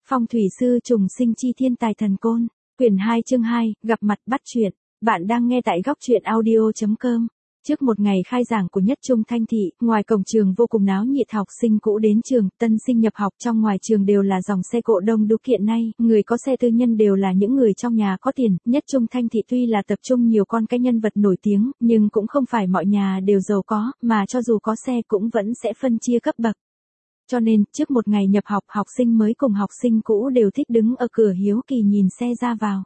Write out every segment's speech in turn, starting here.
Phong thủy sư trùng sinh chi thiên tài thần côn, quyển 2 chương 2, gặp mặt bắt chuyện. Bạn đang nghe tại góc truyện audio.com. Trước một ngày khai giảng của Nhất Trung Thanh Thị, ngoài cổng trường vô cùng náo nhiệt, học sinh cũ đến trường, tân sinh nhập học, trong ngoài trường đều là dòng xe cộ đông đúc. Hiện nay, người có xe tư nhân đều là những người trong nhà có tiền. Nhất Trung Thanh Thị tuy là tập trung nhiều con cái nhân vật nổi tiếng, nhưng cũng không phải mọi nhà đều giàu có, mà cho dù có xe cũng vẫn sẽ phân chia cấp bậc. Cho nên, trước một ngày nhập học, học sinh mới cùng học sinh cũ đều thích đứng ở cửa hiếu kỳ nhìn xe ra vào.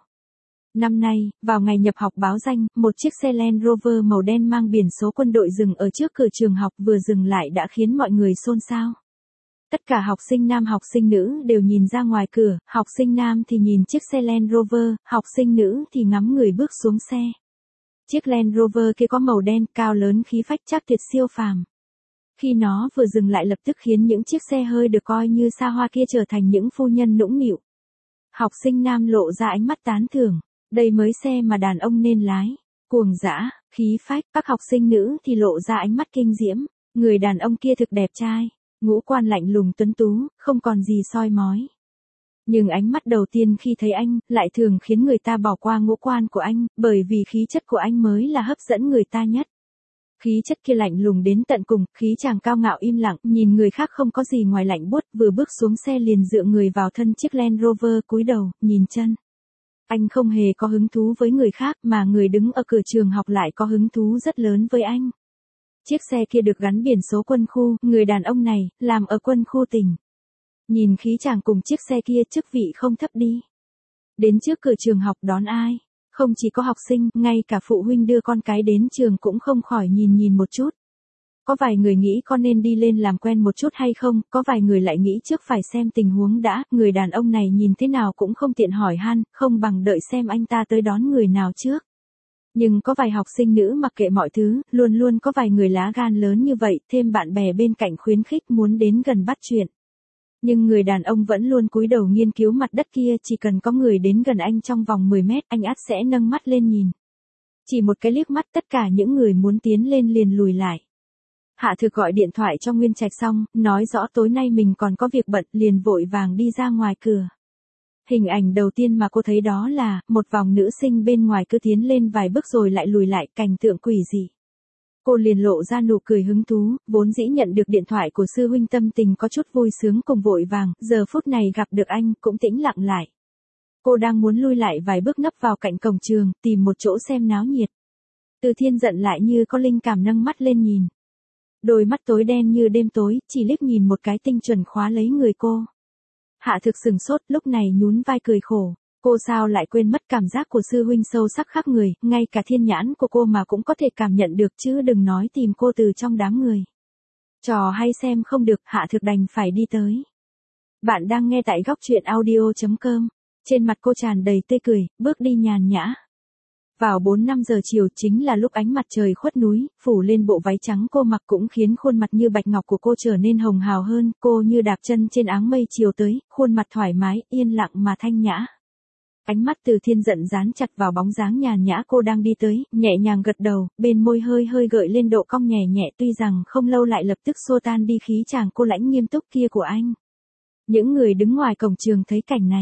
Năm nay, vào ngày nhập học báo danh, một chiếc xe Land Rover màu đen mang biển số quân đội dừng ở trước cửa trường học, vừa dừng lại đã khiến mọi người xôn xao. Tất cả học sinh nam học sinh nữ đều nhìn ra ngoài cửa, học sinh nam thì nhìn chiếc xe Land Rover, học sinh nữ thì ngắm người bước xuống xe. Chiếc Land Rover kia có màu đen, cao lớn, khí phách, chắc tuyệt, siêu phàm. Khi nó vừa dừng lại lập tức khiến những chiếc xe hơi được coi như xa hoa kia trở thành những phu nhân nũng nịu. Học sinh nam lộ ra ánh mắt tán thưởng, đây mới xe mà đàn ông nên lái, cuồng dã, khí phách. Các học sinh nữ thì lộ ra ánh mắt kinh diễm, người đàn ông kia thực đẹp trai, ngũ quan lạnh lùng tuấn tú, không còn gì soi mói. Nhưng ánh mắt đầu tiên khi thấy anh, lại thường khiến người ta bỏ qua ngũ quan của anh, bởi vì khí chất của anh mới là hấp dẫn người ta nhất. Khí chất kia lạnh lùng đến tận cùng, khí chàng cao ngạo im lặng, nhìn người khác không có gì ngoài lạnh buốt, vừa bước xuống xe liền dựa người vào thân chiếc Land Rover, cúi đầu, nhìn chân. Anh không hề có hứng thú với người khác, mà người đứng ở cửa trường học lại có hứng thú rất lớn với anh. Chiếc xe kia được gắn biển số quân khu, người đàn ông này, làm ở quân khu tỉnh. Nhìn khí chàng cùng chiếc xe kia, chức vị không thấp đi. Đến trước cửa trường học đón ai? Không chỉ có học sinh, ngay cả phụ huynh đưa con cái đến trường cũng không khỏi nhìn một chút. Có vài người nghĩ con nên đi lên làm quen một chút hay không, có vài người lại nghĩ trước phải xem tình huống đã, người đàn ông này nhìn thế nào cũng không tiện hỏi han, không bằng đợi xem anh ta tới đón người nào trước. Nhưng có vài học sinh nữ mặc kệ mọi thứ, luôn luôn có vài người lá gan lớn như vậy, thêm bạn bè bên cạnh khuyến khích muốn đến gần bắt chuyện. Nhưng người đàn ông vẫn luôn cúi đầu nghiên cứu mặt đất kia, chỉ cần có người đến gần anh trong vòng 10 mét, anh ắt sẽ nâng mắt lên nhìn. Chỉ một cái liếc mắt, tất cả những người muốn tiến lên liền lùi lại. Hạ Thực gọi điện thoại cho Nguyên Trạch xong, nói rõ tối nay mình còn có việc bận, liền vội vàng đi ra ngoài cửa. Hình ảnh đầu tiên mà cô thấy đó là, một vòng nữ sinh bên ngoài cứ tiến lên vài bước rồi lại lùi lại, cảnh tượng quỷ dị. Cô liền lộ ra nụ cười hứng thú, vốn dĩ nhận được điện thoại của sư huynh tâm tình có chút vui sướng cùng vội vàng, giờ phút này gặp được anh, cũng tĩnh lặng lại. Cô đang muốn lui lại vài bước nấp vào cạnh cổng trường, tìm một chỗ xem náo nhiệt. Từ Thiên giận lại như có linh cảm nâng mắt lên nhìn. Đôi mắt tối đen như đêm tối, chỉ liếc nhìn một cái tinh chuẩn khóa lấy người cô. Hạ Thực sừng sốt, lúc này nhún vai cười khổ. Cô sao lại quên mất cảm giác của sư huynh sâu sắc khác người, ngay cả thiên nhãn của cô mà cũng có thể cảm nhận được chứ đừng nói tìm cô từ trong đám người. Trò hay xem không được, Hạ Thực đành phải đi tới. Bạn đang nghe tại góc truyện audio.com. Trên mặt cô tràn đầy tươi cười, bước đi nhàn nhã. Vào 4-5 giờ chiều chính là lúc ánh mặt trời khuất núi, phủ lên bộ váy trắng cô mặc cũng khiến khuôn mặt như bạch ngọc của cô trở nên hồng hào hơn, cô như đạp chân trên áng mây chiều tới, khuôn mặt thoải mái, yên lặng mà thanh nhã. Ánh mắt Từ Thiên giận dán chặt vào bóng dáng nhàn nhã cô đang đi tới, nhẹ nhàng gật đầu, bên môi hơi gợi lên độ cong nhẹ nhẹ, tuy rằng không lâu lại lập tức xua tan đi khí chàng cô lãnh nghiêm túc kia của anh. Những người đứng ngoài cổng trường thấy cảnh này,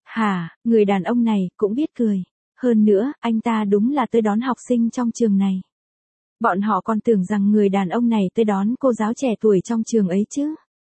người đàn ông này cũng biết cười. Hơn nữa, anh ta đúng là tới đón học sinh trong trường này. Bọn họ còn tưởng rằng người đàn ông này tới đón cô giáo trẻ tuổi trong trường ấy chứ.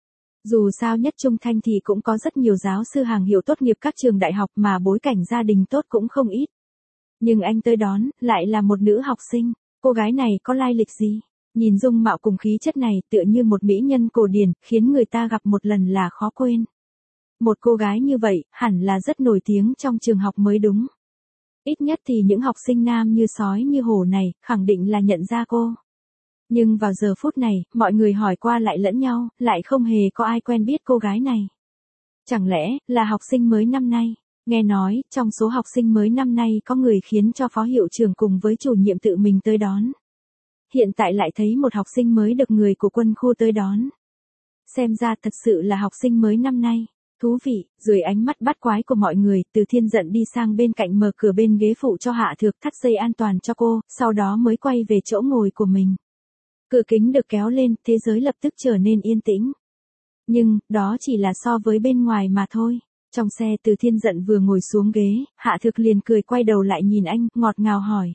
Dù sao Nhất Trung Thanh thì cũng có rất nhiều giáo sư hàng hiệu tốt nghiệp các trường đại học mà bối cảnh gia đình tốt cũng không ít. Nhưng anh tới đón, lại là một nữ học sinh, cô gái này có lai lịch gì? Nhìn dung mạo cùng khí chất này tựa như một mỹ nhân cổ điển, khiến người ta gặp một lần là khó quên. Một cô gái như vậy, hẳn là rất nổi tiếng trong trường học mới đúng. Ít nhất thì những học sinh nam như sói như hổ này, khẳng định là nhận ra cô. Nhưng vào giờ phút này, mọi người hỏi qua lại lẫn nhau, lại không hề có ai quen biết cô gái này. Chẳng lẽ, là học sinh mới năm nay? Nghe nói, trong số học sinh mới năm nay có người khiến cho phó hiệu trưởng cùng với chủ nhiệm tự mình tới đón. Hiện tại lại thấy một học sinh mới được người của quân khu tới đón. Xem ra thật sự là học sinh mới năm nay. Thú vị, dưới ánh mắt bắt quái của mọi người, Từ Thiên giận đi sang bên cạnh mở cửa bên ghế phụ cho Hạ Thực, thắt dây an toàn cho cô, sau đó mới quay về chỗ ngồi của mình. Cửa kính được kéo lên, thế giới lập tức trở nên yên tĩnh. Nhưng, đó chỉ là so với bên ngoài mà thôi. Trong xe Từ Thiên Dận vừa ngồi xuống ghế, Hạ Thực liền cười quay đầu lại nhìn anh, ngọt ngào hỏi.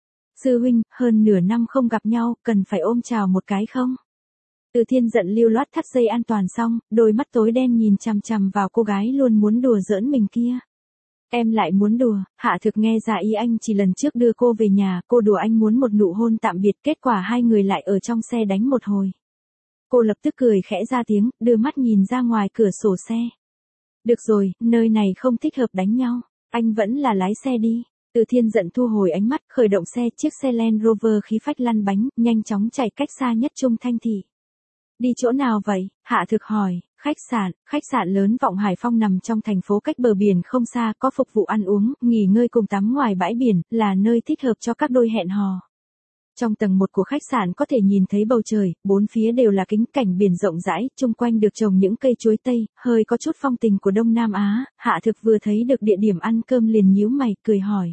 Sư huynh, hơn nửa năm không gặp nhau, cần phải ôm chào một cái không? Từ Thiên Dận lưu loát thắt dây an toàn xong, đôi mắt tối đen nhìn chằm chằm vào cô gái luôn muốn đùa giỡn mình kia. Em lại muốn đùa, Hạ Thực nghe ra ý anh chỉ lần trước đưa cô về nhà, cô đùa anh muốn một nụ hôn tạm biệt, kết quả hai người lại ở trong xe đánh một hồi. Cô lập tức cười khẽ ra tiếng, đưa mắt nhìn ra ngoài cửa sổ xe. Được rồi, nơi này không thích hợp đánh nhau, anh vẫn là lái xe đi. Từ Thiên Dận thu hồi ánh mắt, khởi động xe, chiếc xe Land Rover khí phách lăn bánh, nhanh chóng chạy cách xa nhất Trung Thanh Thị. Đi chỗ nào vậy? Hạ Thực hỏi. Khách sạn lớn Vọng Hải Phong nằm trong thành phố cách bờ biển không xa, có phục vụ ăn uống, nghỉ ngơi cùng tắm ngoài bãi biển, là nơi thích hợp cho các đôi hẹn hò. Trong tầng 1 của khách sạn có thể nhìn thấy bầu trời, bốn phía đều là kính cảnh biển rộng rãi, chung quanh được trồng những cây chuối tây, hơi có chút phong tình của Đông Nam Á. Hạ Thực vừa thấy được địa điểm ăn cơm liền nhíu mày, cười hỏi.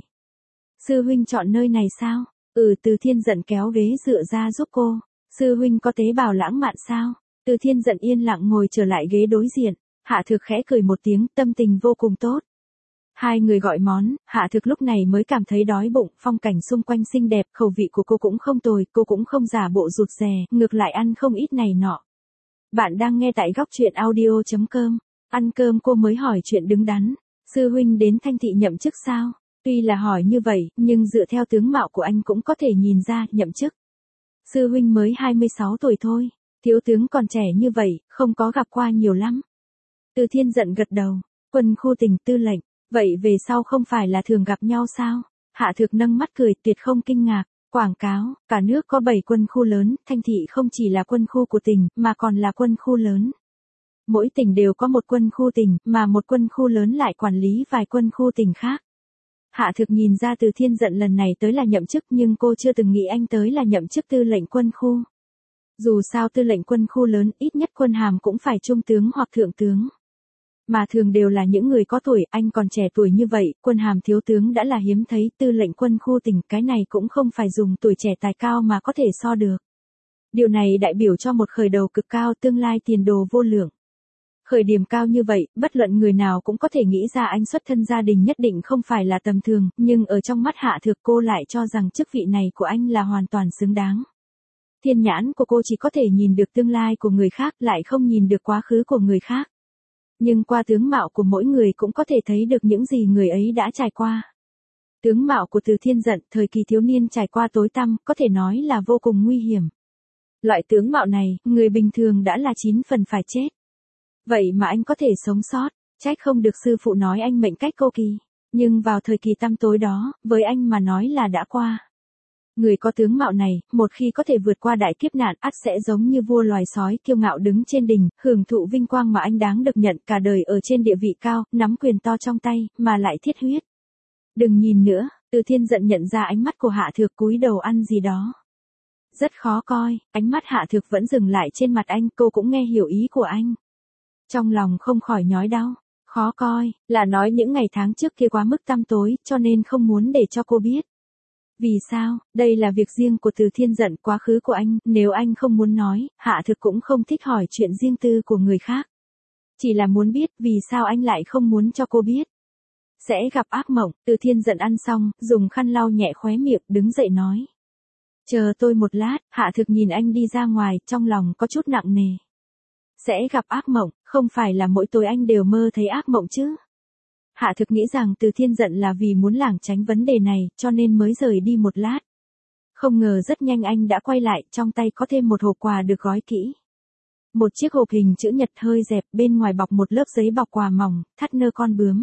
Sư huynh chọn nơi này sao? Từ Thiên Dận kéo ghế dựa ra giúp cô. Sư huynh có tế bào lãng mạn sao? Từ Thiên Dận yên lặng ngồi trở lại ghế đối diện. Hạ Thực khẽ cười một tiếng, tâm tình vô cùng tốt. Hai người gọi món, Hạ Thực lúc này mới cảm thấy đói bụng, phong cảnh xung quanh xinh đẹp, khẩu vị của cô cũng không tồi, cô cũng không giả bộ rụt rè, ngược lại ăn không ít này nọ. Bạn đang nghe tại góc truyện audio.com. Ăn cơm cô mới hỏi chuyện đứng đắn. Sư huynh đến Thanh Thị nhậm chức sao? Tuy là hỏi như vậy, nhưng dựa theo tướng mạo của anh cũng có thể nhìn ra nhậm chức. Sư huynh mới 26 tuổi thôi, thiếu tướng còn trẻ như vậy, không có gặp qua nhiều lắm. Từ Thiên Dận gật đầu, quân khu tỉnh tư lệnh, vậy về sau không phải là thường gặp nhau sao? Hạ Thực nâng mắt cười tuyệt không kinh ngạc, quảng cáo, cả nước có 7 quân khu lớn, Thanh Thị không chỉ là quân khu của tỉnh, mà còn là quân khu lớn. Mỗi tỉnh đều có một quân khu tỉnh, mà một quân khu lớn lại quản lý vài quân khu tỉnh khác. Hạ Thực nhìn ra Từ Thiên Dận lần này tới là nhậm chức nhưng cô chưa từng nghĩ anh tới là nhậm chức tư lệnh quân khu. Dù sao tư lệnh quân khu lớn ít nhất quân hàm cũng phải trung tướng hoặc thượng tướng. Mà thường đều là những người có tuổi, anh còn trẻ tuổi như vậy, quân hàm thiếu tướng đã là hiếm thấy, tư lệnh quân khu tỉnh, cái này cũng không phải dùng tuổi trẻ tài cao mà có thể so được. Điều này đại biểu cho một khởi đầu cực cao, tương lai tiền đồ vô lượng. Khởi điểm cao như vậy, bất luận người nào cũng có thể nghĩ ra anh xuất thân gia đình nhất định không phải là tầm thường, nhưng ở trong mắt Hạ Thực cô lại cho rằng chức vị này của anh là hoàn toàn xứng đáng. Thiên nhãn của cô chỉ có thể nhìn được tương lai của người khác, lại không nhìn được quá khứ của người khác. Nhưng qua tướng mạo của mỗi người cũng có thể thấy được những gì người ấy đã trải qua. Tướng mạo của Từ Thiên Dận, thời kỳ thiếu niên trải qua tối tăm, có thể nói là vô cùng nguy hiểm. Loại tướng mạo này, người bình thường đã là 9 phần phải chết. Vậy mà anh có thể sống sót, trách không được sư phụ nói anh mệnh cách cô kỳ. Nhưng vào thời kỳ tăm tối đó, với anh mà nói là đã qua. Người có tướng mạo này, một khi có thể vượt qua đại kiếp nạn, ắt sẽ giống như vua loài sói kiêu ngạo đứng trên đỉnh, hưởng thụ vinh quang mà anh đáng được nhận, cả đời ở trên địa vị cao, nắm quyền to trong tay, mà lại thiết huyết. Đừng nhìn nữa, Từ Thiên Dận nhận ra ánh mắt của Hạ Thực, cúi đầu ăn gì đó. Rất khó coi, ánh mắt Hạ Thực vẫn dừng lại trên mặt anh, cô cũng nghe hiểu ý của anh. Trong lòng không khỏi nhói đau, khó coi, là nói những ngày tháng trước kia quá mức tăm tối, cho nên không muốn để cho cô biết. Vì sao, đây là việc riêng của Từ Thiên Dận, quá khứ của anh, nếu anh không muốn nói, Hạ Thực cũng không thích hỏi chuyện riêng tư của người khác. Chỉ là muốn biết vì sao anh lại không muốn cho cô biết. Sẽ gặp ác mộng. Từ Thiên Dận ăn xong, dùng khăn lau nhẹ khóe miệng, đứng dậy nói. Chờ tôi một lát. Hạ Thực nhìn anh đi ra ngoài, trong lòng có chút nặng nề. Sẽ gặp ác mộng, không phải là mỗi tối anh đều mơ thấy ác mộng chứ. Hạ Thực nghĩ rằng Từ Thiên Dận là vì muốn lảng tránh vấn đề này, cho nên mới rời đi một lát. Không ngờ rất nhanh anh đã quay lại, trong tay có thêm một hộp quà được gói kỹ. Một chiếc hộp hình chữ nhật hơi dẹp, bên ngoài bọc một lớp giấy bọc quà mỏng, thắt nơ con bướm.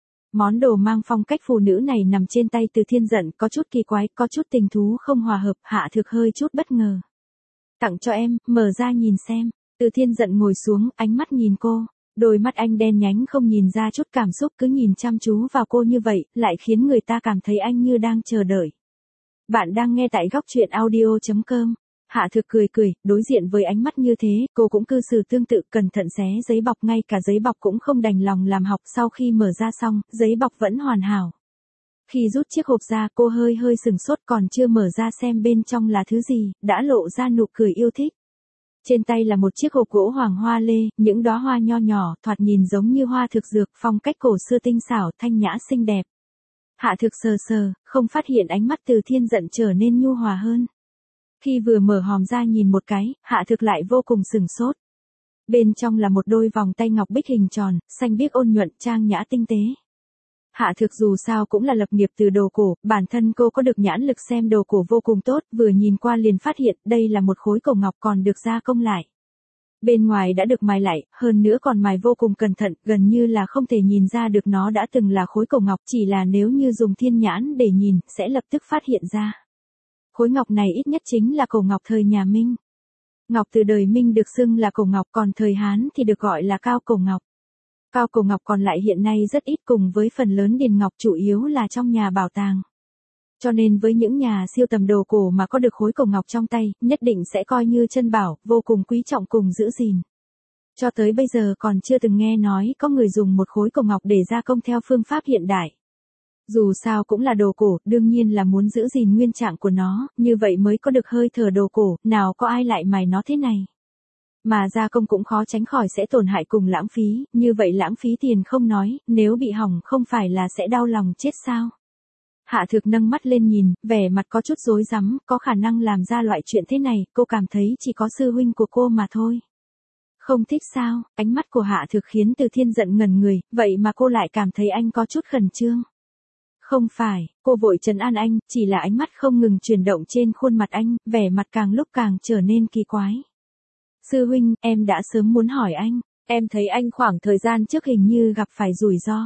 Món đồ mang phong cách phụ nữ này nằm trên tay Từ Thiên Dận, có chút kỳ quái, có chút tình thú không hòa hợp, Hạ Thực hơi chút bất ngờ. Tặng cho em, mở ra nhìn xem. Từ Thiên Dận ngồi xuống, ánh mắt nhìn cô. Đôi mắt anh đen nhánh không nhìn ra chút cảm xúc, cứ nhìn chăm chú vào cô như vậy, lại khiến người ta cảm thấy anh như đang chờ đợi. Bạn đang nghe tại góc truyện audio.com. Hạ Thực cười cười, đối diện với ánh mắt như thế, cô cũng cư xử tương tự, cẩn thận xé giấy bọc, ngay cả giấy bọc cũng không đành lòng làm hỏng, sau khi mở ra xong, giấy bọc vẫn hoàn hảo. Khi rút chiếc hộp ra, cô hơi sừng sốt, còn chưa mở ra xem bên trong là thứ gì, đã lộ ra nụ cười yêu thích. Trên tay là một chiếc hộp gỗ hoàng hoa lê, những đóa hoa nho nhỏ, thoạt nhìn giống như hoa thực dược, phong cách cổ xưa tinh xảo, thanh nhã xinh đẹp. Hạ Thực sờ sờ, không phát hiện ánh mắt Từ Thiên Giận trở nên nhu hòa hơn. Khi vừa mở hòm ra nhìn một cái, Hạ Thực lại vô cùng sửng sốt. Bên trong là một đôi vòng tay ngọc bích hình tròn, xanh biếc ôn nhuận, trang nhã tinh tế. Hạ Thực dù sao cũng là lập nghiệp từ đồ cổ, bản thân cô có được nhãn lực xem đồ cổ vô cùng tốt, vừa nhìn qua liền phát hiện đây là một khối cổ ngọc còn được gia công lại. Bên ngoài đã được mài lại, hơn nữa còn mài vô cùng cẩn thận, gần như là không thể nhìn ra được nó đã từng là khối cổ ngọc, chỉ là nếu như dùng thiên nhãn để nhìn, sẽ lập tức phát hiện ra. Khối ngọc này ít nhất chính là cổ ngọc thời nhà Minh. Ngọc từ đời Minh được xưng là cổ ngọc, còn thời Hán thì được gọi là cao cổ ngọc. Cao cổ ngọc còn lại hiện nay rất ít, cùng với phần lớn điền ngọc chủ yếu là trong nhà bảo tàng. Cho nên với những nhà siêu tầm đồ cổ mà có được khối cổ ngọc trong tay, nhất định sẽ coi như chân bảo, vô cùng quý trọng cùng giữ gìn. Cho tới bây giờ còn chưa từng nghe nói có người dùng một khối cổ ngọc để gia công theo phương pháp hiện đại. Dù sao cũng là đồ cổ, đương nhiên là muốn giữ gìn nguyên trạng của nó, như vậy mới có được hơi thở đồ cổ, nào có ai lại mài nó thế này. Mà gia công cũng khó tránh khỏi sẽ tổn hại cùng lãng phí, như vậy lãng phí tiền không nói, nếu bị hỏng không phải là sẽ đau lòng chết sao. Hạ Thực nâng mắt lên nhìn, vẻ mặt có chút rối rắm, có khả năng làm ra loại chuyện thế này, cô cảm thấy chỉ có sư huynh của cô mà thôi. Không thích sao? Ánh mắt của Hạ Thực khiến Từ Thiên Giận ngẩn người, vậy mà cô lại cảm thấy anh có chút khẩn trương. Không phải, cô vội trấn an anh, chỉ là ánh mắt không ngừng chuyển động trên khuôn mặt anh, vẻ mặt càng lúc càng trở nên kỳ quái. Sư huynh, em đã sớm muốn hỏi anh, em thấy anh khoảng thời gian trước hình như gặp phải rủi ro.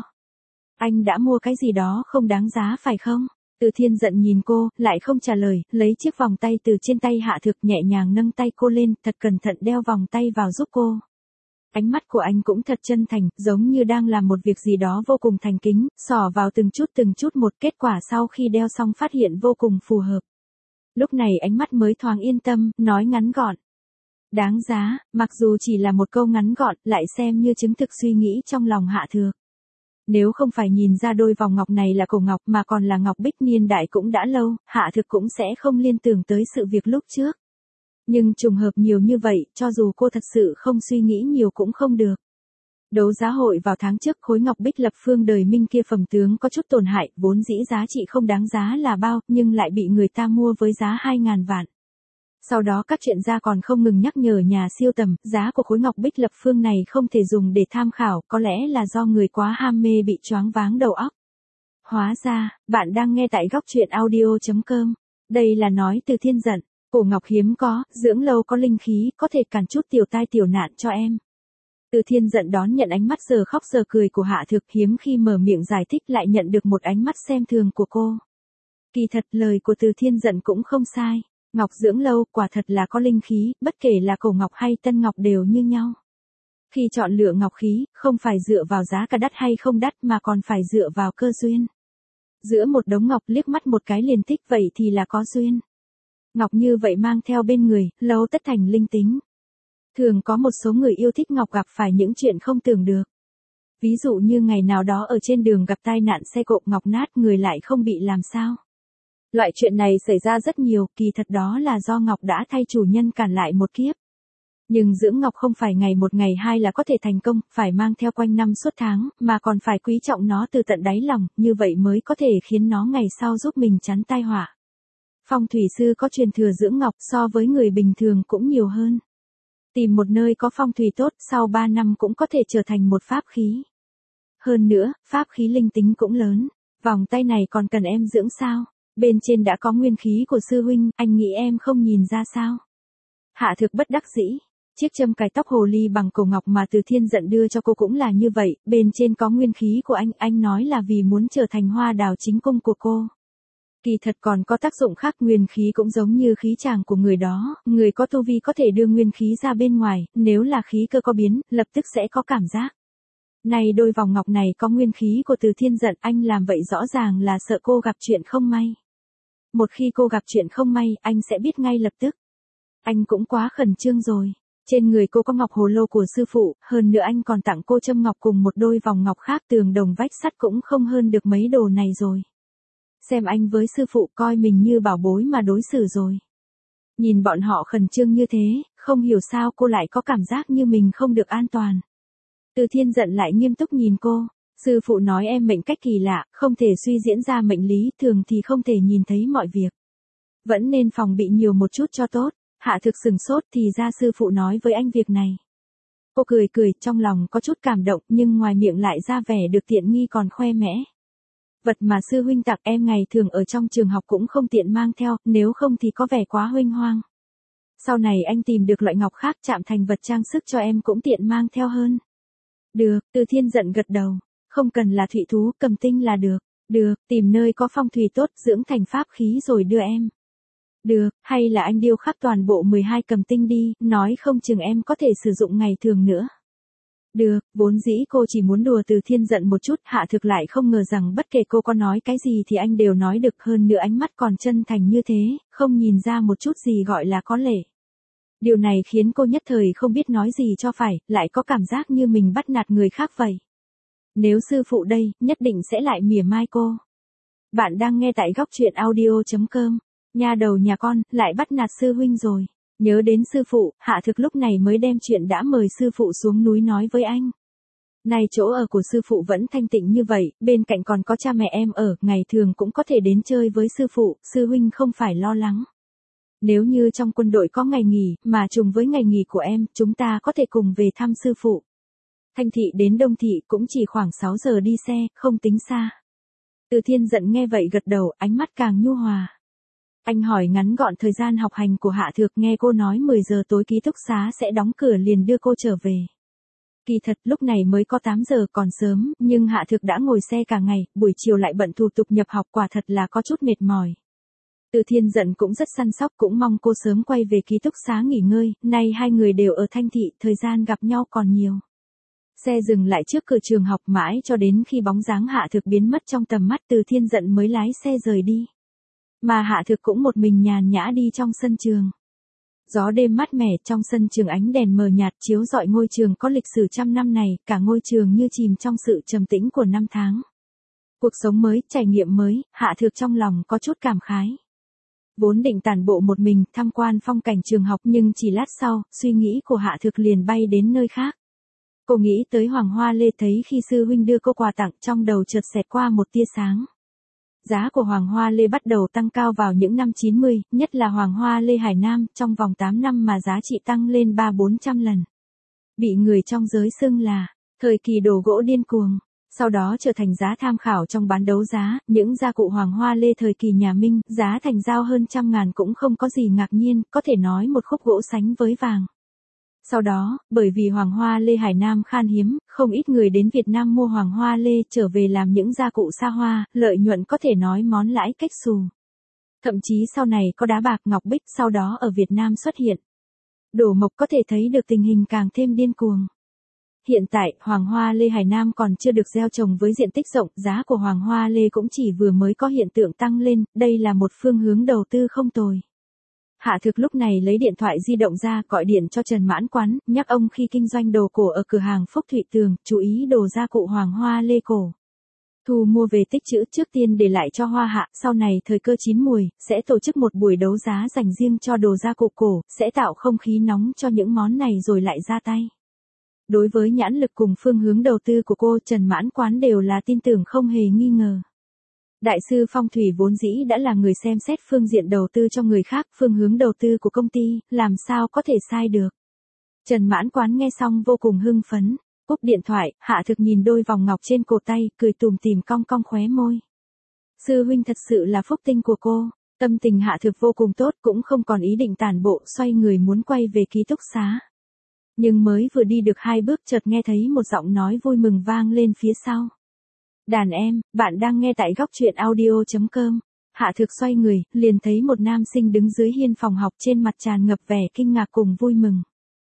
Anh đã mua cái gì đó không đáng giá phải không? Từ Thiên Giận nhìn cô, lại không trả lời, lấy chiếc vòng tay từ trên tay Hạ Thực nhẹ nhàng nâng tay cô lên, thật cẩn thận đeo vòng tay vào giúp cô. Ánh mắt của anh cũng thật chân thành, giống như đang làm một việc gì đó vô cùng thành kính, xỏ vào từng chút một, kết quả sau khi đeo xong phát hiện vô cùng phù hợp. Lúc này ánh mắt mới thoáng yên tâm, nói ngắn gọn. Đáng giá, mặc dù chỉ là một câu ngắn gọn, lại xem như chứng thực suy nghĩ trong lòng Hạ Thực. Nếu không phải nhìn ra đôi vòng ngọc này là cổ ngọc mà còn là ngọc bích niên đại cũng đã lâu, Hạ Thực cũng sẽ không liên tưởng tới sự việc lúc trước. Nhưng trùng hợp nhiều như vậy, cho dù cô thật sự không suy nghĩ nhiều cũng không được. Đấu giá hội vào tháng trước, khối ngọc bích lập phương đời Minh kia phẩm tướng có chút tổn hại, vốn dĩ giá trị không đáng giá là bao, nhưng lại bị người ta mua với giá 2.000 vạn. Sau đó các chuyên gia còn không ngừng nhắc nhở nhà siêu tầm, giá của khối ngọc bích lập phương này không thể dùng để tham khảo, có lẽ là do người quá ham mê bị choáng váng đầu óc. Hóa ra, bạn đang nghe tại góc truyện audio.com. Đây là nói Từ Thiên Giận, cổ ngọc hiếm có, dưỡng lâu có linh khí, có thể cản chút tiểu tai tiểu nạn cho em. Từ Thiên Giận đón nhận ánh mắt giờ khóc giờ cười của Hạ Thực, hiếm khi mở miệng giải thích lại nhận được một ánh mắt xem thường của cô. Kỳ thật lời của Từ Thiên Giận cũng không sai. Ngọc dưỡng lâu quả thật là có linh khí, bất kể là cổ ngọc hay tân ngọc đều như nhau. Khi chọn lựa ngọc khí, không phải dựa vào giá cả đắt hay không đắt mà còn phải dựa vào cơ duyên. Giữa một đống ngọc liếc mắt một cái liền thích vậy thì là có duyên. Ngọc như vậy mang theo bên người, lâu tất thành linh tính. Thường có một số người yêu thích ngọc gặp phải những chuyện không tưởng được. Ví dụ như ngày nào đó ở trên đường gặp tai nạn xe cộ ngọc nát người lại không bị làm sao. Loại chuyện này xảy ra rất nhiều, kỳ thật đó là do ngọc đã thay chủ nhân cản lại một kiếp. Nhưng dưỡng ngọc không phải ngày một ngày hai là có thể thành công, phải mang theo quanh năm suốt tháng, mà còn phải quý trọng nó từ tận đáy lòng, như vậy mới có thể khiến nó ngày sau giúp mình chắn tai họa. Phong thủy sư có truyền thừa dưỡng ngọc so với người bình thường cũng nhiều hơn. Tìm một nơi có phong thủy tốt, sau 3 năm cũng có thể trở thành một pháp khí. Hơn nữa, pháp khí linh tính cũng lớn. Vòng tay này còn cần em dưỡng sao? Bên trên đã có nguyên khí của sư huynh, anh nghĩ em không nhìn ra sao? Hạ Thực bất đắc dĩ. Chiếc châm cài tóc hồ ly bằng cổ ngọc mà Từ Thiên Giận đưa cho cô cũng là như vậy, bên trên có nguyên khí của anh nói là vì muốn trở thành hoa đào chính cung của cô. Kỳ thật còn có tác dụng khác, nguyên khí cũng giống như khí tràng của người đó, người có tu vi có thể đưa nguyên khí ra bên ngoài, nếu là khí cơ có biến, lập tức sẽ có cảm giác. Này đôi vòng ngọc này có nguyên khí của Từ Thiên Giận, anh làm vậy rõ ràng là sợ cô gặp chuyện không may. Một khi cô gặp chuyện không may, anh sẽ biết ngay lập tức. Anh cũng quá khẩn trương rồi. Trên người cô có ngọc hồ lô của sư phụ, hơn nữa anh còn tặng cô châm ngọc cùng một đôi vòng ngọc khác, tường đồng vách sắt cũng không hơn được mấy đồ này rồi. Xem anh với sư phụ coi mình như bảo bối mà đối xử rồi. Nhìn bọn họ khẩn trương như thế, không hiểu sao cô lại có cảm giác như mình không được an toàn. Từ Thiên giận lại nghiêm túc nhìn cô. Sư phụ nói em mệnh cách kỳ lạ, không thể suy diễn ra mệnh lý, thường thì không thể nhìn thấy mọi việc. Vẫn nên phòng bị nhiều một chút cho tốt. Hạ Thực sừng sốt, thì ra sư phụ nói với anh việc này. Cô cười cười, trong lòng có chút cảm động, nhưng ngoài miệng lại ra vẻ được tiện nghi còn khoe mẽ. Vật mà sư huynh tặng em ngày thường ở trong trường học cũng không tiện mang theo, nếu không thì có vẻ quá huênh hoang. Sau này anh tìm được loại ngọc khác chạm thành vật trang sức cho em cũng tiện mang theo hơn. Được, Từ Thiên giận gật đầu. Không cần là thủy thú, cầm tinh là được. Được, tìm nơi có phong thủy tốt, dưỡng thành pháp khí rồi đưa em. Được, hay là anh điêu khắc toàn bộ 12 cầm tinh đi, nói không chừng em có thể sử dụng ngày thường nữa. Được, vốn dĩ cô chỉ muốn đùa Từ Thiên giận một chút, Hạ Thực lại không ngờ rằng bất kể cô có nói cái gì thì anh đều nói được, hơn nữa ánh mắt còn chân thành như thế, không nhìn ra một chút gì gọi là có lệ. Điều này khiến cô nhất thời không biết nói gì cho phải, lại có cảm giác như mình bắt nạt người khác vậy. Nếu sư phụ đây, nhất định sẽ lại mỉa mai cô. Bạn đang nghe tại góc truyện audio.com. Nha đầu nhà con, lại bắt nạt sư huynh rồi. Nhớ đến sư phụ, Hạ Thực lúc này mới đem chuyện đã mời sư phụ xuống núi nói với anh. Này chỗ ở của sư phụ vẫn thanh tịnh như vậy, bên cạnh còn có cha mẹ em ở, ngày thường cũng có thể đến chơi với sư phụ, sư huynh không phải lo lắng. Nếu như trong quân đội có ngày nghỉ, mà trùng với ngày nghỉ của em, chúng ta có thể cùng về thăm sư phụ. Thanh thị đến Đông thị cũng chỉ khoảng 6 giờ đi xe, không tính xa. Từ Thiên giận nghe vậy gật đầu, ánh mắt càng nhu hòa. Anh hỏi ngắn gọn thời gian học hành của Hạ Thược, nghe cô nói 10 giờ tối ký túc xá sẽ đóng cửa liền đưa cô trở về. Kỳ thật lúc này mới có 8 giờ còn sớm, nhưng Hạ Thược đã ngồi xe cả ngày, buổi chiều lại bận thủ tục nhập học, quả thật là có chút mệt mỏi. Từ Thiên giận cũng rất săn sóc, cũng mong cô sớm quay về ký túc xá nghỉ ngơi, nay hai người đều ở Thanh thị, thời gian gặp nhau còn nhiều. Xe dừng lại trước cửa trường học mãi cho đến khi bóng dáng Hạ Thực biến mất trong tầm mắt, Từ Thiên giận mới lái xe rời đi. Mà Hạ Thực cũng một mình nhàn nhã đi trong sân trường. Gió đêm mát mẻ, trong sân trường ánh đèn mờ nhạt chiếu rọi ngôi trường có lịch sử trăm năm này, cả ngôi trường như chìm trong sự trầm tĩnh của năm tháng. Cuộc sống mới, trải nghiệm mới, Hạ Thực trong lòng có chút cảm khái. Vốn định tản bộ một mình tham quan phong cảnh trường học, nhưng chỉ lát sau, suy nghĩ của Hạ Thực liền bay đến nơi khác. Cô nghĩ tới Hoàng Hoa Lê, thấy khi sư huynh đưa cô quà tặng, trong đầu chợt xẹt qua một tia sáng. Giá của Hoàng Hoa Lê bắt đầu tăng cao vào những năm 90, nhất là Hoàng Hoa Lê Hải Nam, trong vòng 8 năm mà giá trị tăng lên 300-400 lần. Bị người trong giới xưng là thời kỳ đồ gỗ điên cuồng, sau đó trở thành giá tham khảo trong bán đấu giá. Những gia cụ Hoàng Hoa Lê thời kỳ nhà Minh, giá thành giao hơn 100.000 cũng không có gì ngạc nhiên, có thể nói một khúc gỗ sánh với vàng. Sau đó, bởi vì Hoàng Hoa Lê Hải Nam khan hiếm, không ít người đến Việt Nam mua Hoàng Hoa Lê trở về làm những gia cụ xa hoa, lợi nhuận có thể nói món lãi cách xù. Thậm chí sau này có đá bạc ngọc bích sau đó ở Việt Nam xuất hiện. Đổ mộc có thể thấy được tình hình càng thêm điên cuồng. Hiện tại, Hoàng Hoa Lê Hải Nam còn chưa được gieo trồng với diện tích rộng, giá của Hoàng Hoa Lê cũng chỉ vừa mới có hiện tượng tăng lên, đây là một phương hướng đầu tư không tồi. Hạ Thực lúc này lấy điện thoại di động ra, gọi điện cho Trần Mãn Quán, nhắc ông khi kinh doanh đồ cổ ở cửa hàng Phúc Thụy Tường, chú ý đồ gia cụ Hoàng Hoa Lê cổ. Thu mua về tích trữ trước tiên để lại cho Hoa Hạ, sau này thời cơ chín muồi, sẽ tổ chức một buổi đấu giá dành riêng cho đồ gia cụ cổ, sẽ tạo không khí nóng cho những món này rồi lại ra tay. Đối với nhãn lực cùng phương hướng đầu tư của cô, Trần Mãn Quán đều là tin tưởng không hề nghi ngờ. Đại sư phong thủy vốn dĩ đã là người xem xét phương diện đầu tư cho người khác, phương hướng đầu tư của công ty, làm sao có thể sai được. Trần Mãn Quán nghe xong vô cùng hưng phấn, cúp điện thoại, Hạ Thực nhìn đôi vòng ngọc trên cổ tay, cười tủm tỉm cong cong khóe môi. Sư huynh thật sự là phúc tinh của cô, tâm tình Hạ Thực vô cùng tốt, cũng không còn ý định tản bộ, xoay người muốn quay về ký túc xá. Nhưng mới vừa đi được 2 bước chợt nghe thấy một giọng nói vui mừng vang lên phía sau. Đàn em, bạn đang nghe tại góc truyện audio.com. Hạ Thực xoay người, liền thấy một nam sinh đứng dưới hiên phòng học, trên mặt tràn ngập vẻ kinh ngạc cùng vui mừng.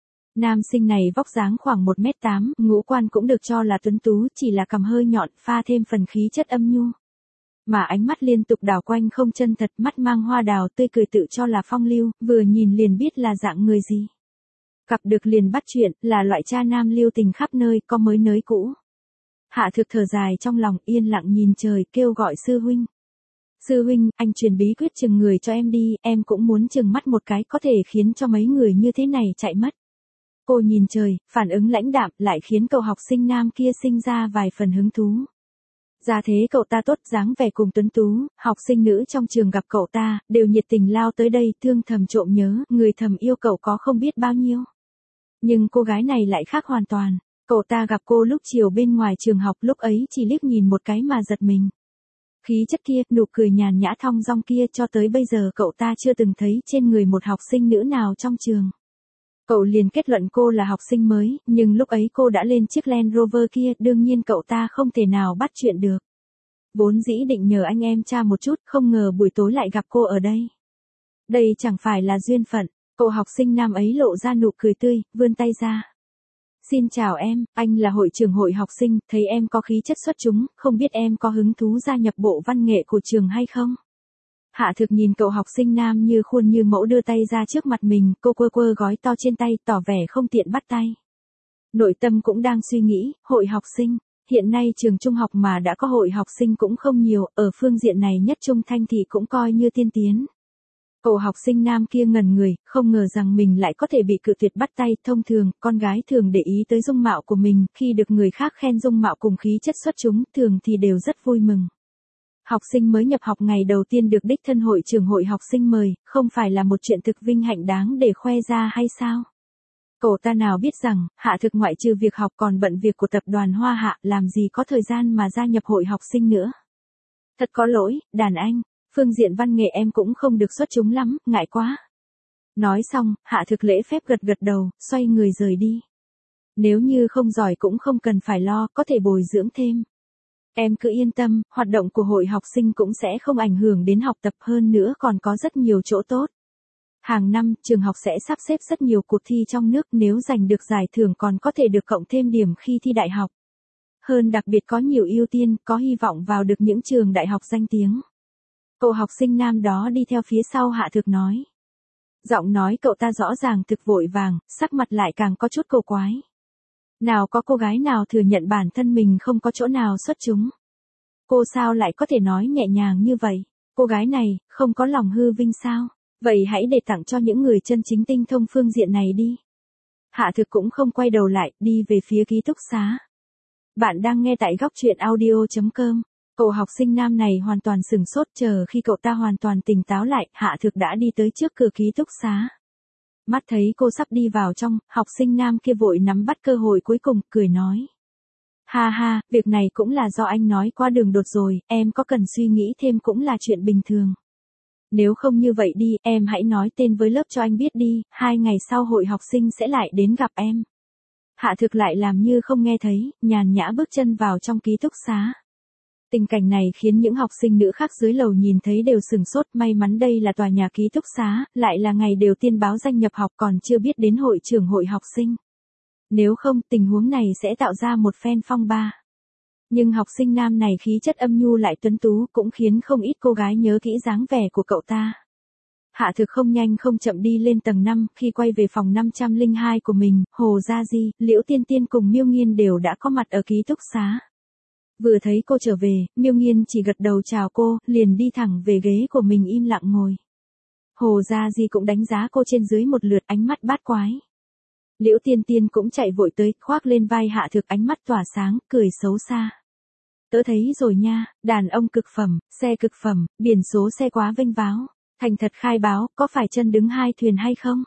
Nam sinh này vóc dáng khoảng 1m8, ngũ quan cũng được cho là tuấn tú, chỉ là cằm hơi nhọn, pha thêm phần khí chất âm nhu. Mà ánh mắt liên tục đảo quanh không chân thật, mắt mang hoa đào, tươi cười tự cho là phong lưu, vừa nhìn liền biết là dạng người gì. Gặp được liền bắt chuyện, là loại cha nam lưu tình khắp nơi, có mới nới cũ. Hạ Thực thở dài trong lòng, yên lặng nhìn trời, kêu gọi sư huynh. Sư huynh, anh truyền bí quyết chừng người cho em đi, em cũng muốn chừng mắt một cái có thể khiến cho mấy người như thế này chạy mất. Cô nhìn trời, phản ứng lãnh đạm lại khiến cậu học sinh nam kia sinh ra vài phần hứng thú. Ra thế cậu ta tốt, dáng vẻ cùng tuấn tú, học sinh nữ trong trường gặp cậu ta, đều nhiệt tình lao tới đây, thương thầm trộm nhớ, người thầm yêu cậu có không biết bao nhiêu. Nhưng cô gái này lại khác hoàn toàn, cậu ta gặp cô lúc chiều bên ngoài trường học, lúc ấy chỉ liếc nhìn một cái mà giật mình. Khí chất kia, nụ cười nhàn nhã thong dong kia, cho tới bây giờ cậu ta chưa từng thấy trên người một học sinh nữ nào trong trường. Cậu liền kết luận cô là học sinh mới, nhưng lúc ấy cô đã lên chiếc Land Rover kia, đương nhiên cậu ta không thể nào bắt chuyện được. Vốn dĩ định nhờ anh em tra một chút, không ngờ buổi tối lại gặp cô ở đây. Đây chẳng phải là duyên phận, cậu học sinh nam ấy lộ ra nụ cười tươi, vươn tay ra. Xin chào em, anh là hội trưởng hội học sinh, thấy em có khí chất xuất chúng, không biết em có hứng thú gia nhập bộ văn nghệ của trường hay không? Hạ Thực nhìn cậu học sinh nam như khuôn như mẫu đưa tay ra trước mặt mình, cô quơ quơ gói to trên tay, tỏ vẻ không tiện bắt tay. Nội tâm cũng đang suy nghĩ, hội học sinh, hiện nay trường trung học mà đã có hội học sinh cũng không nhiều, ở phương diện này Nhất Trung Thanh thì cũng coi như tiên tiến. Cậu học sinh nam kia ngẩn người, không ngờ rằng mình lại có thể bị cự tuyệt bắt tay. Thông thường, con gái thường để ý tới dung mạo của mình, khi được người khác khen dung mạo cùng khí chất xuất chúng, thường thì đều rất vui mừng. Học sinh mới nhập học ngày đầu tiên được đích thân hội trưởng hội học sinh mời, không phải là một chuyện thực vinh hạnh đáng để khoe ra hay sao? Cậu ta nào biết rằng, Hạ Thực ngoại trừ việc học còn bận việc của tập đoàn Hoa Hạ, làm gì có thời gian mà gia nhập hội học sinh nữa. Thật có lỗi, đàn anh, phương diện văn nghệ em cũng không được xuất chúng lắm, ngại quá. Nói xong, Hạ Thực lễ phép gật gật đầu, xoay người rời đi. Nếu như không giỏi cũng không cần phải lo, có thể bồi dưỡng thêm. Em cứ yên tâm, hoạt động của hội học sinh cũng sẽ không ảnh hưởng đến học tập, hơn nữa còn có rất nhiều chỗ tốt. Hàng năm, trường học sẽ sắp xếp rất nhiều cuộc thi trong nước, nếu giành được giải thưởng còn có thể được cộng thêm điểm khi thi đại học. Hơn đặc biệt có nhiều ưu tiên, có hy vọng vào được những trường đại học danh tiếng. Cậu học sinh nam đó đi theo phía sau Hạ Thực nói. Giọng nói cậu ta rõ ràng thực vội vàng, sắc mặt lại càng có chút cổ quái. Nào có cô gái nào thừa nhận bản thân mình không có chỗ nào xuất chúng. Cô sao lại có thể nói nhẹ nhàng như vậy? Cô gái này, không có lòng hư vinh sao? Vậy hãy để tặng cho những người chân chính tinh thông phương diện này đi. Hạ Thực cũng không quay đầu lại, đi về phía ký túc xá. Bạn đang nghe tại góc truyện audio.com. Cậu học sinh nam này hoàn toàn sửng sốt, chờ khi cậu ta hoàn toàn tỉnh táo lại, Hạ Thực đã đi tới trước cửa ký túc xá. Mắt thấy cô sắp đi vào trong, học sinh nam kia vội nắm bắt cơ hội cuối cùng, cười nói. Ha ha, việc này cũng là do anh nói qua đường đột rồi, em có cần suy nghĩ thêm cũng là chuyện bình thường. Nếu không như vậy đi, em hãy nói tên với lớp cho anh biết đi, 2 ngày sau hội học sinh sẽ lại đến gặp em. Hạ Thực lại làm như không nghe thấy, nhàn nhã bước chân vào trong ký túc xá. Tình cảnh này khiến những học sinh nữ khác dưới lầu nhìn thấy đều sửng sốt, may mắn đây là tòa nhà ký túc xá, lại là ngày đầu tiên báo danh nhập học còn chưa biết đến hội trưởng hội học sinh. Nếu không, tình huống này sẽ tạo ra một phen phong ba. Nhưng học sinh nam này khí chất âm nhu lại tuấn tú, cũng khiến không ít cô gái nhớ kỹ dáng vẻ của cậu ta. Hạ Thực không nhanh không chậm đi lên tầng 5, khi quay về phòng 502 của mình, Hồ Gia Di, Liễu Tiên Tiên cùng Miêu Nghiên đều đã có mặt ở ký túc xá. Vừa thấy cô trở về, Miêu Nghiên chỉ gật đầu chào cô, liền đi thẳng về ghế của mình im lặng ngồi. Hồ Gia Di cũng đánh giá cô trên dưới một lượt, ánh mắt bát quái. Liễu Tiên Tiên cũng chạy vội tới, khoác lên vai Hạ Thực, ánh mắt tỏa sáng, cười xấu xa. Tớ thấy rồi nha, đàn ông cực phẩm, xe cực phẩm, biển số xe quá vênh váo. Thành thật khai báo, có phải chân đứng hai thuyền hay không?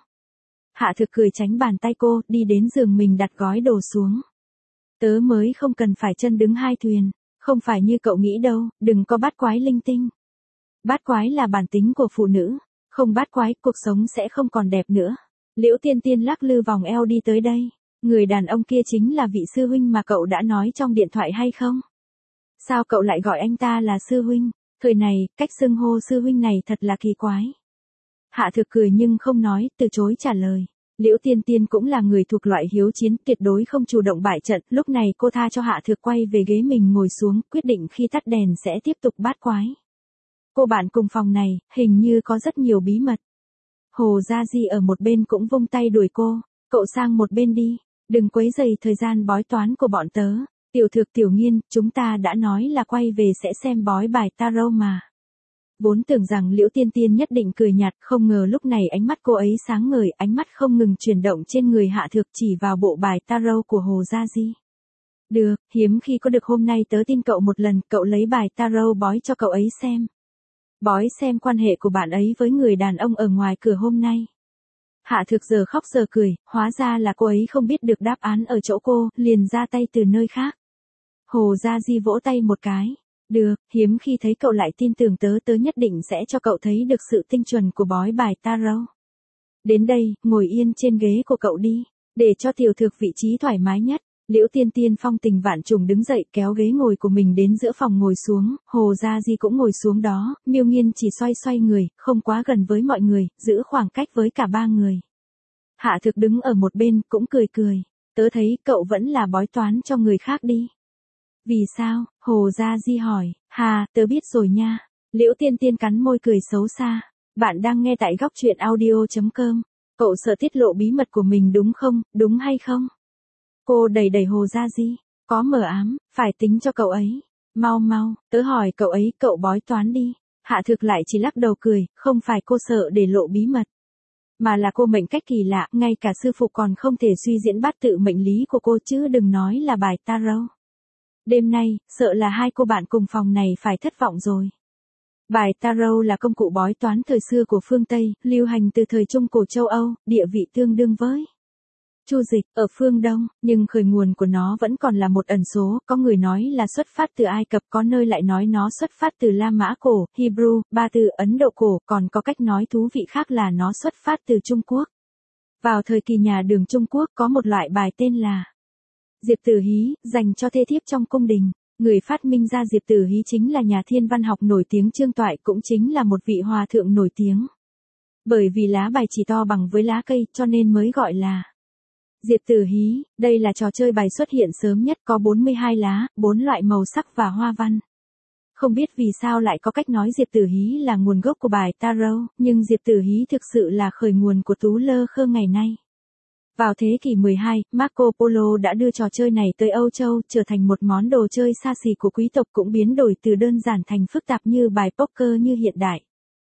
Hạ Thực cười tránh bàn tay cô, đi đến giường mình đặt gói đồ xuống. Tớ mới không cần phải chân đứng hai thuyền, không phải như cậu nghĩ đâu, đừng có bát quái linh tinh. Bát quái là bản tính của phụ nữ, không bát quái, cuộc sống sẽ không còn đẹp nữa. Liễu Tiên Tiên lắc lư vòng eo đi tới đây, người đàn ông kia chính là vị sư huynh mà cậu đã nói trong điện thoại hay không? Sao cậu lại gọi anh ta là sư huynh? Thời này, cách xưng hô sư huynh này thật là kỳ quái. Hạ Thực cười nhưng không nói, từ chối trả lời. Liễu Tiên Tiên cũng là người thuộc loại hiếu chiến, tuyệt đối không chủ động bại trận, lúc này cô tha cho Hạ Thực quay về ghế mình ngồi xuống, quyết định khi tắt đèn sẽ tiếp tục bát quái. Cô bạn cùng phòng này, hình như có rất nhiều bí mật. Hồ Gia Di ở một bên cũng vung tay đuổi cô, cậu sang một bên đi, đừng quấy rầy thời gian bói toán của bọn tớ. Tiểu Thực Tiểu Nghiên, chúng ta đã nói là quay về sẽ xem bói bài tarot mà. Vốn tưởng rằng Liễu Tiên Tiên nhất định cười nhạt, không ngờ lúc này ánh mắt cô ấy sáng ngời, ánh mắt không ngừng chuyển động trên người Hạ Thược chỉ vào bộ bài tarot của Hồ Gia Di. Được, hiếm khi có được, hôm nay tớ tin cậu một lần, cậu lấy bài tarot bói cho cậu ấy xem. Bói xem quan hệ của bạn ấy với người đàn ông ở ngoài cửa hôm nay. Hạ Thược giờ khóc giờ cười, hóa ra là cô ấy không biết được đáp án ở chỗ cô, liền ra tay từ nơi khác. Hồ Gia Di vỗ tay một cái. Được, hiếm khi thấy cậu lại tin tưởng tớ, tớ nhất định sẽ cho cậu thấy được sự tinh chuẩn của bói bài tarot. Đến đây, ngồi yên trên ghế của cậu đi, để cho tiểu Thược vị trí thoải mái nhất. Liễu Tiên Tiên phong tình vạn trùng đứng dậy kéo ghế ngồi của mình đến giữa phòng ngồi xuống, Hồ Gia Di cũng ngồi xuống đó, Miêu Nghiên chỉ xoay xoay người, không quá gần với mọi người, giữ khoảng cách với cả ba người. Hạ Thược đứng ở một bên, cũng cười cười. Tớ thấy cậu vẫn là bói toán cho người khác đi. Vì sao? Hồ Gia Di hỏi. Hà, tớ biết rồi nha. Liễu Tiên Tiên cắn môi cười xấu xa. Bạn đang nghe tại góc truyện audio.com. Cậu sợ tiết lộ bí mật của mình đúng không, đúng hay không? Cô đẩy đẩy Hồ Gia Di. Có mờ ám, phải tính cho cậu ấy. Mau mau, tớ hỏi cậu ấy, cậu bói toán đi. Hạ Thược lại chỉ lắc đầu cười, không phải cô sợ để lộ bí mật. Mà là cô mệnh cách kỳ lạ, ngay cả sư phụ còn không thể suy diễn bát tự mệnh lý của cô chứ đừng nói là bài tarot. Đêm nay, sợ là hai cô bạn cùng phòng này phải thất vọng rồi. Bài tarot là công cụ bói toán thời xưa của phương Tây, lưu hành từ thời Trung Cổ châu Âu, địa vị tương đương với Chu Dịch ở phương Đông, nhưng khởi nguồn của nó vẫn còn là một ẩn số, có người nói là xuất phát từ Ai Cập, có nơi lại nói nó xuất phát từ La Mã cổ, Hebrew, Ba Tư, Ấn Độ cổ, còn có cách nói thú vị khác là nó xuất phát từ Trung Quốc. Vào thời kỳ nhà Đường Trung Quốc có một loại bài tên là Diệp Tử Hí, dành cho thê thiếp trong cung đình. Người phát minh ra Diệp Tử Hí chính là nhà thiên văn học nổi tiếng Trương Toại, cũng chính là một vị hòa thượng nổi tiếng. Bởi vì lá bài chỉ to bằng với lá cây cho nên mới gọi là Diệp Tử Hí. Đây là trò chơi bài xuất hiện sớm nhất, có 42 lá, 4 loại màu sắc và hoa văn. Không biết vì sao lại có cách nói Diệp Tử Hí là nguồn gốc của bài tarot, nhưng Diệp Tử Hí thực sự là khởi nguồn của Tú Lơ Khơ ngày nay. Vào thế kỷ 12, Marco Polo đã đưa trò chơi này tới Âu Châu, trở thành một món đồ chơi xa xỉ của quý tộc, cũng biến đổi từ đơn giản thành phức tạp như bài poker như hiện đại.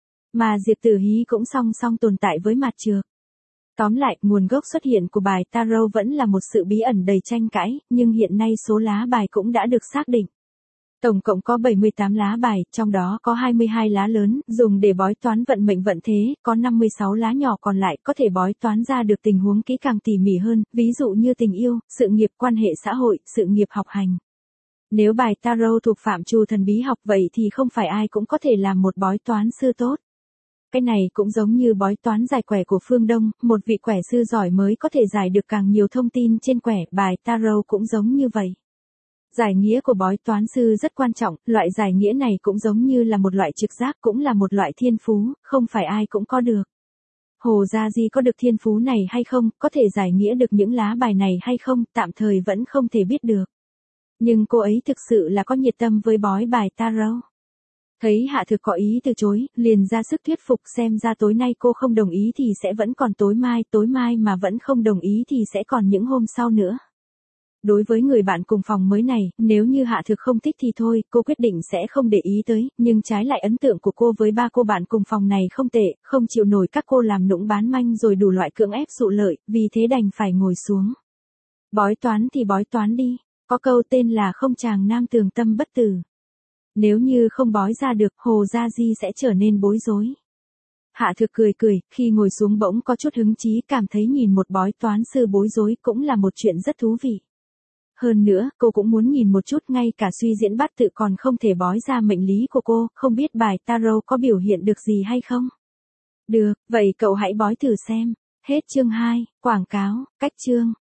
Mà Diệp Tử Hí cũng song song tồn tại với mặt trược. Tóm lại, nguồn gốc xuất hiện của bài tarot vẫn là một sự bí ẩn đầy tranh cãi, nhưng hiện nay số lá bài cũng đã được xác định. Tổng cộng có 78 lá bài, trong đó có 22 lá lớn, dùng để bói toán vận mệnh vận thế, có 56 lá nhỏ còn lại có thể bói toán ra được tình huống kỹ càng tỉ mỉ hơn, ví dụ như tình yêu, sự nghiệp, quan hệ xã hội, sự nghiệp, học hành. Nếu bài tarot thuộc phạm trù thần bí học vậy thì không phải ai cũng có thể làm một bói toán sư tốt. Cái này cũng giống như bói toán giải quẻ của phương Đông, một vị quẻ sư giỏi mới có thể giải được càng nhiều thông tin trên quẻ, bài tarot cũng giống như vậy. Giải nghĩa của bói toán sư rất quan trọng, loại giải nghĩa này cũng giống như là một loại trực giác, cũng là một loại thiên phú, không phải ai cũng có được. Hồ Gia Di có được thiên phú này hay không, có thể giải nghĩa được những lá bài này hay không, tạm thời vẫn không thể biết được. Nhưng cô ấy thực sự là có nhiệt tâm với bói bài tarot. Thấy Hạ Thược có ý từ chối, liền ra sức thuyết phục, xem ra tối nay cô không đồng ý thì sẽ vẫn còn tối mai mà vẫn không đồng ý thì sẽ còn những hôm sau nữa. Đối với người bạn cùng phòng mới này, nếu như Hạ Thược không thích thì thôi, cô quyết định sẽ không để ý tới, nhưng trái lại ấn tượng của cô với ba cô bạn cùng phòng này không tệ, không chịu nổi các cô làm nũng bán manh rồi đủ loại cưỡng ép dụ lợi, vì thế đành phải ngồi xuống. Bói toán thì bói toán đi, có câu tên là không chàng nam tường tâm bất tử. Nếu như không bói ra được, Hồ Gia Di sẽ trở nên bối rối. Hạ Thược cười cười, khi ngồi xuống bỗng có chút hứng chí, cảm thấy nhìn một bói toán sư bối rối cũng là một chuyện rất thú vị. Hơn nữa, cô cũng muốn nhìn một chút, ngay cả suy diễn bát tự còn không thể bói ra mệnh lý của cô, không biết bài tarot có biểu hiện được gì hay không? Được, vậy cậu hãy bói thử xem. Hết chương 2, quảng cáo, cách chương.